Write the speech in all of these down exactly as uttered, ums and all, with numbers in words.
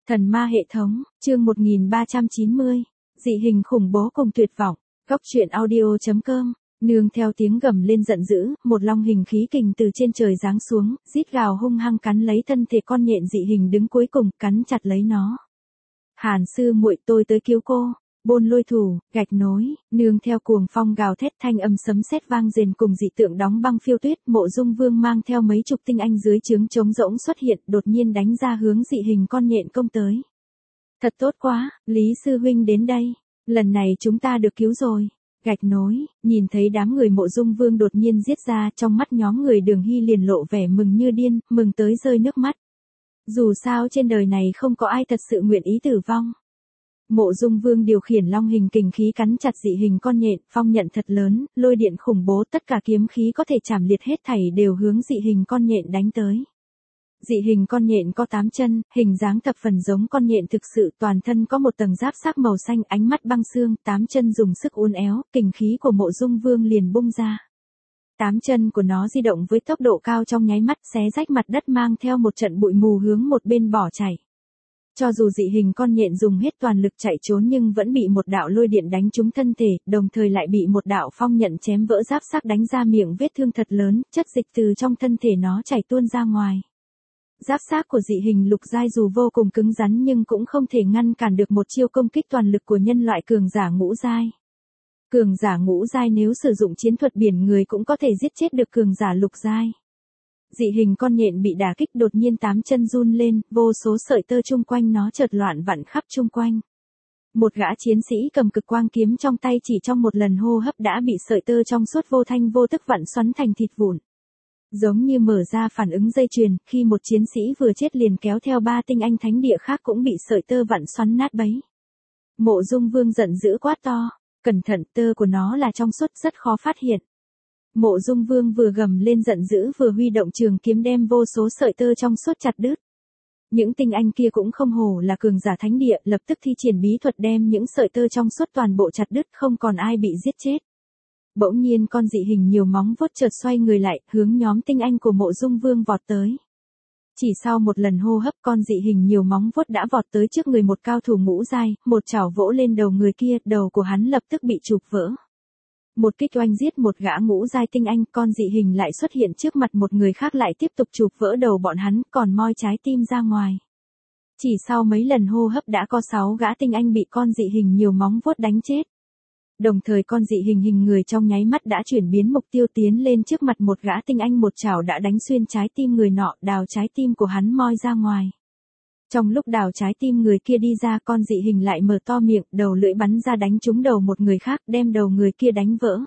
Thần ma hệ thống, chương một nghìn ba trăm chín mươi, dị hình khủng bố cùng tuyệt vọng, góc truyện audio chấm com, nương theo tiếng gầm lên giận dữ, một long hình khí kình từ trên trời giáng xuống, rít gào hung hăng cắn lấy thân thể con nhện dị hình đứng cuối cùng, cắn chặt lấy nó. Hàn sư muội, tôi tới cứu cô. Bôn lôi thủ, gạch nối, nương theo cuồng phong gào thét, thanh âm sấm sét vang rền cùng dị tượng đóng băng phiêu tuyết, Mộ Dung Vương mang theo mấy chục tinh anh dưới trướng trống rỗng xuất hiện, đột nhiên đánh ra hướng dị hình con nhện công tới. Thật tốt quá, Lý sư huynh đến đây, lần này chúng ta được cứu rồi. Gạch nối, nhìn thấy đám người Mộ Dung Vương đột nhiên giết ra, trong mắt nhóm người Đường Hy liền lộ vẻ mừng như điên, mừng tới rơi nước mắt. Dù sao trên đời này không có ai thật sự nguyện ý tử vong. Mộ Dung Vương điều khiển long hình kình khí cắn chặt dị hình con nhện, phong nhận thật lớn, lôi điện khủng bố, tất cả kiếm khí có thể chảm liệt hết thảy đều hướng dị hình con nhện đánh tới. Dị hình con nhện có tám chân, hình dáng thập phần giống con nhện thực sự, toàn thân có một tầng giáp xác màu xanh, ánh mắt băng xương, tám chân dùng sức uốn éo, kình khí của Mộ Dung Vương liền bung ra. Tám chân của nó di động với tốc độ cao, trong nháy mắt xé rách mặt đất, mang theo một trận bụi mù hướng một bên bỏ chạy. Cho dù dị hình con nhện dùng hết toàn lực chạy trốn nhưng vẫn bị một đạo lôi điện đánh trúng thân thể, đồng thời lại bị một đạo phong nhận chém vỡ giáp xác đánh ra miệng vết thương thật lớn, chất dịch từ trong thân thể nó chảy tuôn ra ngoài. Giáp xác của dị hình lục giai dù vô cùng cứng rắn nhưng cũng không thể ngăn cản được một chiêu công kích toàn lực của nhân loại cường giả ngũ giai. Cường giả ngũ giai nếu sử dụng chiến thuật biển người cũng có thể giết chết được cường giả lục giai. Dị hình con nhện bị đả kích, đột nhiên tám chân run lên, vô số sợi tơ chung quanh nó chợt loạn vặn khắp chung quanh. Một gã chiến sĩ cầm cực quang kiếm trong tay chỉ trong một lần hô hấp đã bị sợi tơ trong suốt vô thanh vô tức vặn xoắn thành thịt vụn. Giống như mở ra phản ứng dây chuyền, khi một chiến sĩ vừa chết liền kéo theo ba tinh anh thánh địa khác cũng bị sợi tơ vặn xoắn nát bấy. Mộ Dung Vương giận dữ quát to, cẩn thận, tơ của nó là trong suốt rất khó phát hiện. Mộ Dung Vương vừa gầm lên giận dữ vừa huy động trường kiếm đem vô số sợi tơ trong suốt chặt đứt. Những tinh anh kia cũng không hổ là cường giả thánh địa, lập tức thi triển bí thuật đem những sợi tơ trong suốt toàn bộ chặt đứt, không còn ai bị giết chết. Bỗng nhiên con dị hình nhiều móng vuốt chợt xoay người lại, hướng nhóm tinh anh của Mộ Dung Vương vọt tới. Chỉ sau một lần hô hấp, con dị hình nhiều móng vuốt đã vọt tới trước người một cao thủ ngũ giai, một chảo vỗ lên đầu người kia, đầu của hắn lập tức bị chụp vỡ. Một kích oanh giết một gã ngũ giai tinh anh, con dị hình lại xuất hiện trước mặt một người khác lại tiếp tục chụp vỡ đầu bọn hắn, còn moi trái tim ra ngoài. Chỉ sau mấy lần hô hấp đã có sáu gã tinh anh bị con dị hình nhiều móng vuốt đánh chết. Đồng thời con dị hình hình người trong nháy mắt đã chuyển biến mục tiêu, tiến lên trước mặt một gã tinh anh, một chảo đã đánh xuyên trái tim người nọ, đào trái tim của hắn moi ra ngoài. Trong lúc đào trái tim người kia đi ra, con dị hình lại mở to miệng, đầu lưỡi bắn ra đánh trúng đầu một người khác, đem đầu người kia đánh vỡ.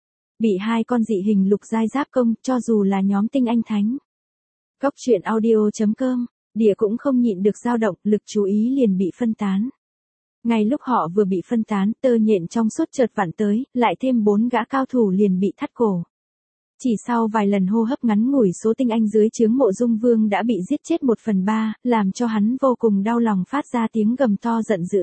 Bị hai con dị hình lục giai giáp công, cho dù là nhóm tinh anh thánh. Góc truyện audio chấm com, địa cũng không nhịn được dao động, lực chú ý liền bị phân tán. Ngay lúc họ vừa bị phân tán, tơ nhện trong suốt chợt vặn tới, lại thêm bốn gã cao thủ liền bị thắt cổ. Chỉ sau vài lần hô hấp ngắn ngủi, số tinh anh dưới trướng Mộ Dung Vương đã bị giết chết một phần ba, làm cho hắn vô cùng đau lòng, phát ra tiếng gầm to giận dữ.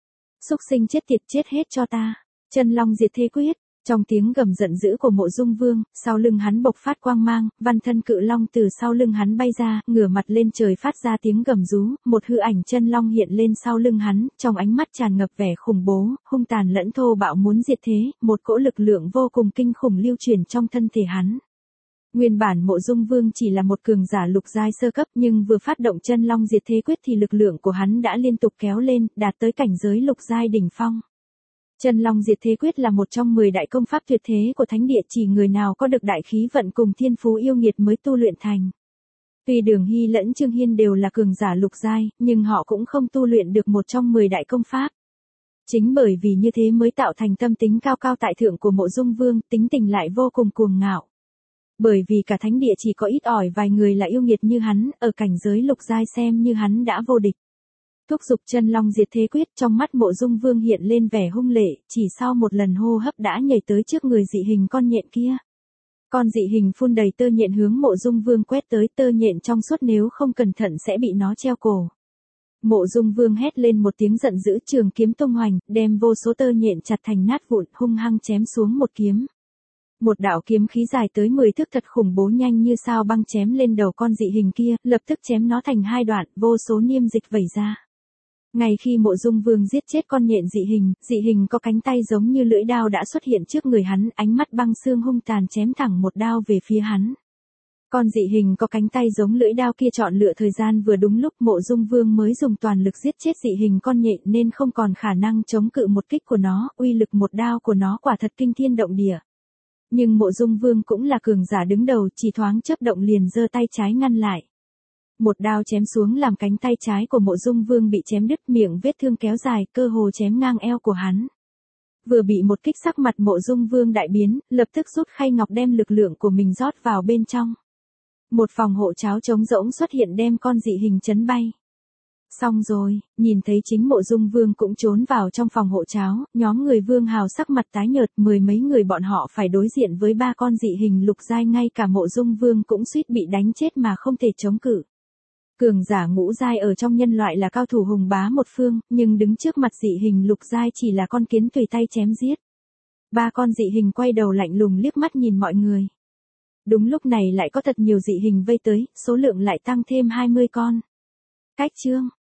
Súc sinh chết tiệt, chết hết cho ta. Chân long diệt thế quyết. Trong tiếng gầm giận dữ của Mộ Dung Vương, sau lưng hắn bộc phát quang mang, văn thân cự long từ sau lưng hắn bay ra, ngửa mặt lên trời phát ra tiếng gầm rú, một hư ảnh chân long hiện lên sau lưng hắn, trong ánh mắt tràn ngập vẻ khủng bố, hung tàn lẫn thô bạo muốn diệt thế, một cỗ lực lượng vô cùng kinh khủng lưu truyền trong thân thể hắn. Nguyên bản Mộ Dung Vương chỉ là một cường giả lục giai sơ cấp, nhưng vừa phát động chân long diệt thế quyết thì lực lượng của hắn đã liên tục kéo lên, đạt tới cảnh giới lục giai đỉnh phong. Chân long diệt thế quyết là một trong mười đại công pháp tuyệt thế của thánh địa, chỉ người nào có được đại khí vận cùng thiên phú yêu nghiệt mới tu luyện thành. Tuy Đường Hy lẫn Trương Hiên đều là cường giả lục giai, nhưng họ cũng không tu luyện được một trong mười đại công pháp. Chính bởi vì như thế mới tạo thành tâm tính cao cao tại thượng của Mộ Dung Vương, tính tình lại vô cùng cuồng ngạo. Bởi vì cả thánh địa chỉ có ít ỏi vài người là yêu nghiệt như hắn, ở cảnh giới lục giai xem như hắn đã vô địch. Thúc giục chân long diệt thế quyết, trong mắt Mộ Dung Vương hiện lên vẻ hung lệ, chỉ sau một lần hô hấp đã nhảy tới trước người dị hình con nhện kia. Con dị hình phun đầy tơ nhện hướng Mộ Dung Vương quét tới, tơ nhện trong suốt nếu không cẩn thận sẽ bị nó treo cổ. Mộ Dung Vương hét lên một tiếng giận dữ, trường kiếm tung hoành, đem vô số tơ nhện chặt thành nát vụn, hung hăng chém xuống một kiếm. Một đạo kiếm khí dài tới mười thước thật khủng bố nhanh như sao băng chém lên đầu con dị hình kia, lập tức chém nó thành hai đoạn, vô số niêm dịch vẩy ra. Ngay khi Mộ Dung Vương giết chết con nhện dị hình, dị hình có cánh tay giống như lưỡi đao đã xuất hiện trước người hắn, ánh mắt băng xương hung tàn chém thẳng một đao về phía hắn. Con dị hình có cánh tay giống lưỡi đao kia chọn lựa thời gian vừa đúng lúc Mộ Dung Vương mới dùng toàn lực giết chết dị hình con nhện nên không còn khả năng chống cự một kích của nó, uy lực một đao của nó quả thật kinh thiên động địa. Nhưng Mộ Dung Vương cũng là cường giả đứng đầu, chỉ thoáng chớp động liền giơ tay trái ngăn lại. Một đao chém xuống làm cánh tay trái của Mộ Dung Vương bị chém đứt, miệng vết thương kéo dài, cơ hồ chém ngang eo của hắn. Vừa bị một kích, sắc mặt Mộ Dung Vương đại biến, lập tức rút khay ngọc đem lực lượng của mình rót vào bên trong. Một phòng hộ cháo trống rỗng xuất hiện đem con dị hình chấn bay. Xong rồi, nhìn thấy chính Mộ Dung Vương cũng trốn vào trong phòng hộ cháo, nhóm người Vương Hào sắc mặt tái nhợt, mười mấy người bọn họ phải đối diện với ba con dị hình lục giai, ngay cả Mộ Dung Vương cũng suýt bị đánh chết mà không thể chống cự. Cường giả ngũ giai ở trong nhân loại là cao thủ hùng bá một phương, nhưng đứng trước mặt dị hình lục giai chỉ là con kiến tùy tay chém giết. Ba con dị hình quay đầu lạnh lùng liếc mắt nhìn mọi người. Đúng lúc này lại có thật nhiều dị hình vây tới, số lượng lại tăng thêm hai mươi con. Cách chương